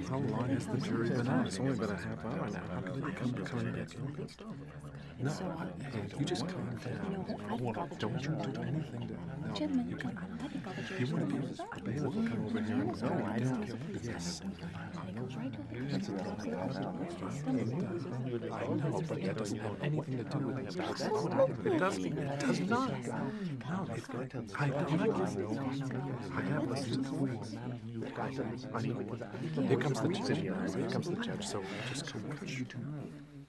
How long has the jury been out? It's only been a half hour now. How can they come to get guilty? No, hey, you just calm down. Don't you do anything to... No, you can... You want to be the bailiff will come over here and go, I don't kill you. Yes. I know, but that doesn't have anything to do with the abduction. It does not. No, I'm not giving I have here comes the judge. So just come.